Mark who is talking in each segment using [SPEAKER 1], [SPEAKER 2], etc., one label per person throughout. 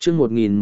[SPEAKER 1] chương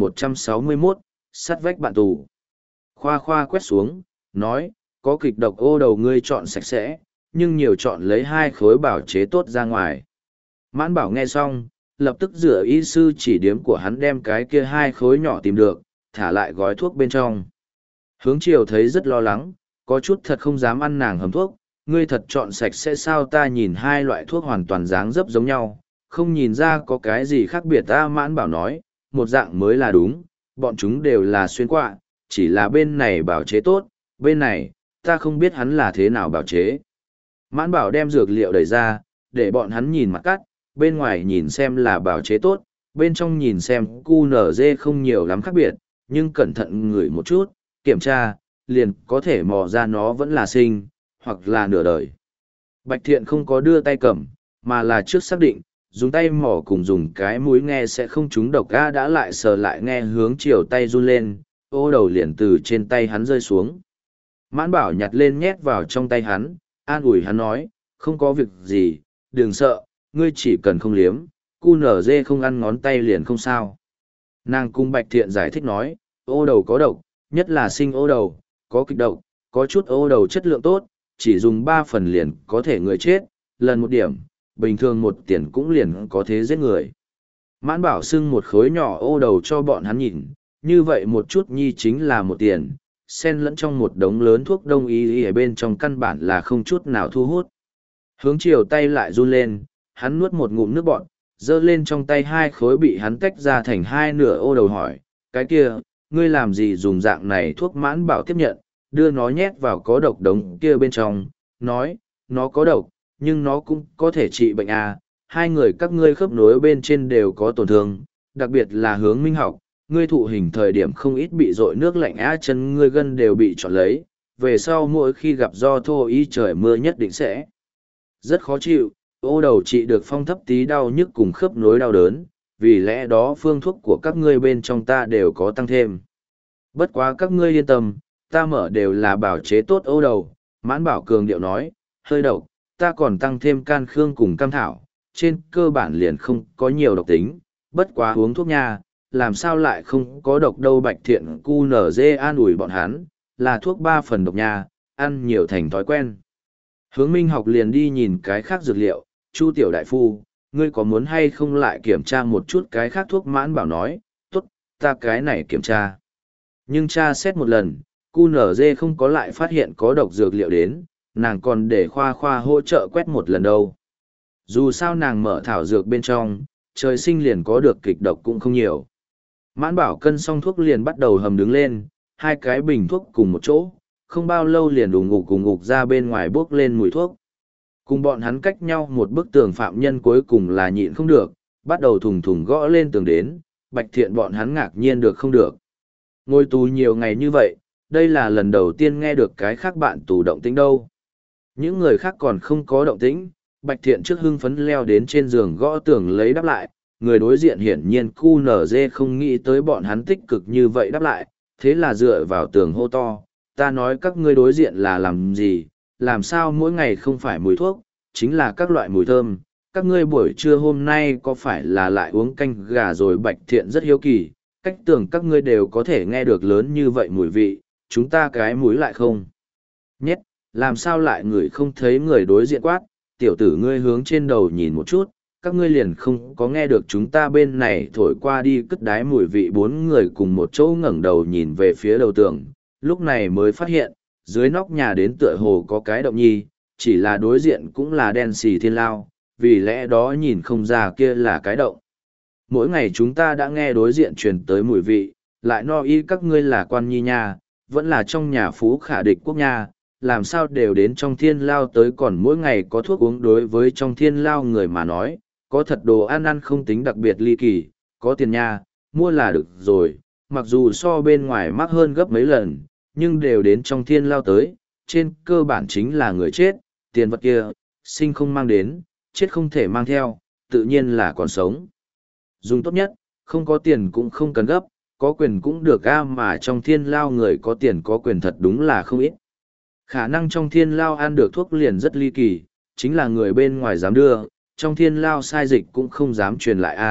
[SPEAKER 1] 1161, sắt vách bạn tù. Khoa khoa quét xuống, nói, có kịch độc ô đầu ngươi chọn sạch sẽ, nhưng nhiều chọn lấy 2 khối bảo chế tốt ra ngoài. Mãn bảo nghe xong, lập tức rửa y sư chỉ điếm của hắn đem cái kia 2 khối nhỏ tìm được, thả lại gói thuốc bên trong. Hướng Triều thấy rất lo lắng, có chút thật không dám ăn nàng hầm thuốc, ngươi thật chọn sạch sẽ sao, ta nhìn 2 loại thuốc hoàn toàn dáng dấp giống nhau, không nhìn ra có cái gì khác biệt. Ta Mãn bảo nói, một dạng mới là đúng, bọn chúng đều là xuyên quạ, chỉ là bên này bảo chế tốt, bên này, ta không biết hắn là thế nào bảo chế. Mãn bảo đem dược liệu đẩy ra, để bọn hắn nhìn mặt cắt, bên ngoài nhìn xem là bảo chế tốt, bên trong nhìn xem QNZ không nhiều lắm khác biệt, nhưng cẩn thận ngửi một chút, kiểm tra, liền có thể mò ra nó vẫn là sinh, hoặc là nửa đời. Bạch Thiện không có đưa tay cầm, mà là trước xác định, dùng tay mò cùng dùng cái mũi nghe sẽ không trúng độc. Ga đã lại sờ lại nghe Hướng Chiều tay run lên, ô đầu liền từ trên tay hắn rơi xuống. Mãn bảo nhặt lên nhét vào trong tay hắn, an ủi hắn nói, không có việc gì, đừng sợ, ngươi chỉ cần không liếm, QNZ không ăn ngón tay liền không sao. Nàng cung Bạch Thiện giải thích nói, ô đầu có độc, nhất là sinh ô đầu, có kịch độc, có chút ô đầu chất lượng tốt, chỉ dùng 3 phần liền có thể người chết, lần 1 điểm, bình thường 1 tiền cũng liền có thế giết người. Mãn bảo xưng một khối nhỏ ô đầu cho bọn hắn nhìn, như vậy một chút nhi chính là 1 tiền, xen lẫn trong một đống lớn thuốc đông y ở bên trong căn bản là không chút nào thu hút. Hướng Chiều tay lại run lên, hắn nuốt một ngụm nước bọt, giơ lên trong tay 2 khối bị hắn tách ra thành 2 nửa ô đầu hỏi, cái kia, ngươi làm gì dùng dạng này thuốc? Mãn bảo tiếp nhận, đưa nó nhét vào có độc đống kia bên trong, nói, nó có độc, nhưng nó cũng có thể trị bệnh à. 2 người các ngươi khớp nối bên trên đều có tổn thương, đặc biệt là Hướng Minh học, ngươi thụ hình thời điểm không ít bị dội nước lạnh á, chân ngươi gân đều bị trọn lấy, về sau mỗi khi gặp do thô y trời mưa nhất định sẽ rất khó chịu, ô đầu trị được phong thấp tí đau nhức cùng khớp nối đau đớn, vì lẽ đó phương thuốc của các ngươi bên trong ta đều có tăng thêm. Bất quá các ngươi yên tâm, ta mở đều là bảo chế tốt ô đầu. Mãn bảo cường điệu nói, hơi độc, ta còn tăng thêm can khương cùng cam thảo, trên cơ bản liền không có nhiều độc tính, bất quá uống thuốc nha, làm sao lại không có độc đâu. Bạch Thiện QNZ an ủi bọn hắn, là thuốc 3 phần độc nha, ăn nhiều thành thói quen. Hướng Minh học liền đi nhìn cái khác dược liệu, Chu tiểu đại phu, ngươi có muốn hay không lại kiểm tra một chút cái khác thuốc? Mãn bảo nói, tốt, ta cái này kiểm tra. Nhưng tra xét một lần, QNZ không có lại phát hiện có độc dược liệu đến, nàng còn để khoa khoa hỗ trợ quét một lần đâu. Dù sao nàng mở thảo dược bên trong, trời sinh liền có được kịch độc cũng không nhiều. Mãn bảo cân xong thuốc liền bắt đầu hầm đứng lên, 2 cái bình thuốc cùng một chỗ, không bao lâu liền ủng ngục ra bên ngoài bốc lên mùi thuốc. Cùng bọn hắn cách nhau một bức tường phạm nhân cuối cùng là nhịn không được, bắt đầu thùng thùng gõ lên tường đến. Bạch Thiện bọn hắn ngạc nhiên được không được. Ngồi tù nhiều ngày như vậy, đây là lần đầu tiên nghe được cái khác bạn tù động tĩnh đâu. Những người khác còn không có động tĩnh, Bạch Thiện trước hưng phấn leo đến trên giường gõ tường lấy đáp lại, người đối diện hiển nhiên QNZ không nghĩ tới bọn hắn tích cực như vậy đáp lại, thế là dựa vào tường hô to, ta nói các ngươi đối diện là làm gì, làm sao mỗi ngày không phải mùi thuốc, chính là các loại mùi thơm, các ngươi buổi trưa hôm nay có phải là lại uống canh gà rồi? Bạch Thiện rất hiếu kỳ, cách tưởng các ngươi đều có thể nghe được lớn như vậy mùi vị, chúng ta cái mũi lại không nhét, làm sao lại người không thấy? Người đối diện quát, tiểu tử ngươi hướng trên đầu nhìn một chút, các ngươi liền không có nghe được chúng ta bên này thổi qua đi cất đái mùi vị? 4 người cùng một chỗ ngẩng đầu nhìn về phía đầu tường, lúc này mới phát hiện, dưới nóc nhà đến tựa hồ có cái động nhi, chỉ là đối diện cũng là đen xì thiên lao, vì lẽ đó nhìn không ra kia là cái động. Mỗi ngày chúng ta đã nghe đối diện truyền tới mùi vị, lại no y các ngươi là quan nhi nha, vẫn là trong nhà phú khả địch quốc nha, làm sao đều đến trong thiên lao tới, còn mỗi ngày có thuốc uống? Đối với trong thiên lao người mà nói, có thật đồ ăn ăn không tính đặc biệt ly kỳ, có tiền nha, mua là được rồi, mặc dù so bên ngoài mắc hơn gấp mấy lần, nhưng đều đến trong thiên lao tới, trên cơ bản chính là người chết, tiền vật kia, sinh không mang đến, chết không thể mang theo, tự nhiên là còn sống. Dùng tốt nhất, không có tiền cũng không cần gấp, có quyền cũng được a, mà trong thiên lao người có tiền có quyền thật đúng là không ít. Khả năng trong thiên lao ăn được thuốc liền rất ly kỳ, chính là người bên ngoài dám đưa, trong thiên lao sai dịch cũng không dám truyền lại a,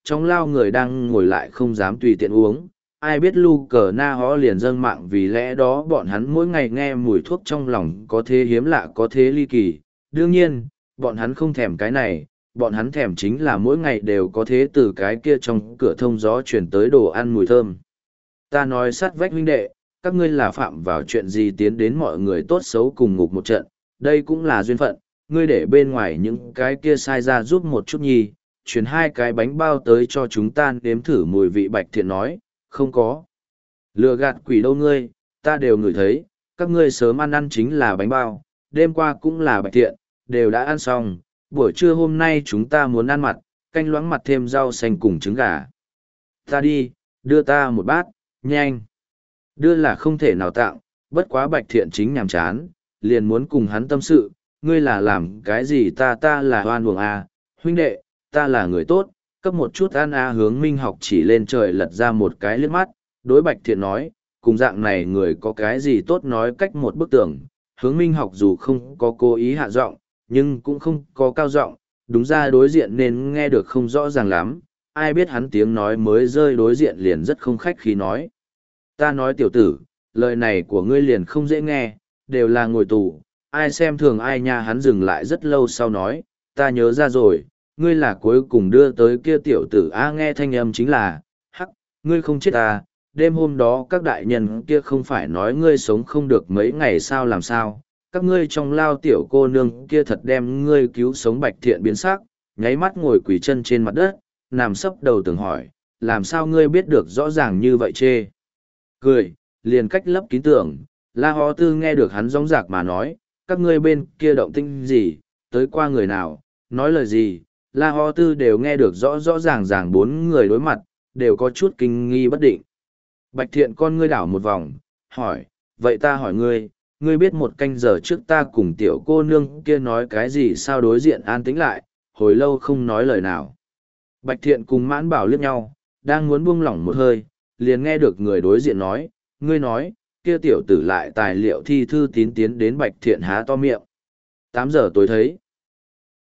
[SPEAKER 1] trong lao người đang ngồi lại không dám tùy tiện uống. Ai biết lu cờ na hó liền dâng mạng, vì lẽ đó bọn hắn mỗi ngày nghe mùi thuốc trong lòng có thế hiếm lạ có thế ly kỳ. Đương nhiên, bọn hắn không thèm cái này, bọn hắn thèm chính là mỗi ngày đều có thế từ cái kia trong cửa thông gió chuyển tới đồ ăn mùi thơm. Ta nói sát vách huynh đệ, các ngươi là phạm vào chuyện gì tiến đến mọi người tốt xấu cùng ngục một trận, đây cũng là duyên phận, ngươi để bên ngoài những cái kia sai ra giúp một chút nhi, chuyển 2 cái bánh bao tới cho chúng ta nếm thử mùi vị. Bạch Thiện nói, không có. Lừa gạt quỷ đâu ngươi, ta đều ngửi thấy, các ngươi sớm ăn chính là bánh bao, đêm qua cũng là Bạch Thiện, đều đã ăn xong, buổi trưa hôm nay chúng ta muốn ăn mặt, canh loãng mặt thêm rau xanh cùng trứng gà. Ta đi, đưa ta một bát, nhanh. Đưa là không thể nào tặng, bất quá Bạch Thiện chính nhàm chán, liền muốn cùng hắn tâm sự, ngươi là làm cái gì, ta là hoan uổng à, huynh đệ, ta là người tốt, cấp một chút ăn à. Hướng Minh Học chỉ lên trời lật ra một cái liếc mắt, đối Bạch Thiện nói, cùng dạng này người có cái gì tốt nói cách một bức tường. Hướng Minh Học dù không có cố ý hạ giọng, nhưng cũng không có cao giọng, đúng ra đối diện nên nghe được không rõ ràng lắm, ai biết hắn tiếng nói mới rơi đối diện liền rất không khách khí nói. Ta nói tiểu tử, lời này của ngươi liền không dễ nghe, đều là ngồi tù, ai xem thường ai nha. Hắn dừng lại rất lâu sau nói, ta nhớ ra rồi, ngươi là cuối cùng đưa tới kia tiểu tử a. Nghe thanh âm chính là, hắc, ngươi không chết à, đêm hôm đó các đại nhân kia không phải nói ngươi sống không được mấy ngày sao, làm sao, các ngươi trong lao tiểu cô nương kia thật đem ngươi cứu sống. Bạch Thiện biến sắc, nháy mắt ngồi quỳ chân trên mặt đất, nằm sấp đầu tường hỏi, làm sao ngươi biết được rõ ràng như vậy chê. Cười, liền cách lấp kín tưởng, La Ho Tư nghe được hắn rõng rạc mà nói, các ngươi bên kia động tĩnh gì, tới qua người nào, nói lời gì, La Ho Tư đều nghe được rõ rõ ràng ràng. 4 người đối mặt, đều có chút kinh nghi bất định. Bạch Thiện con ngươi đảo một vòng, hỏi, vậy ta hỏi ngươi, ngươi biết 1 canh giờ trước ta cùng tiểu cô nương kia nói cái gì sao? Đối diện an tĩnh lại, hồi lâu không nói lời nào. Bạch Thiện cùng Mãn Bảo liếc nhau, đang muốn buông lỏng một hơi, liền nghe được người đối diện nói, ngươi nói, kia tiểu tử lại tài liệu thi thư tín tiến đến. Bạch Thiện há to miệng. 8 giờ tối thấy.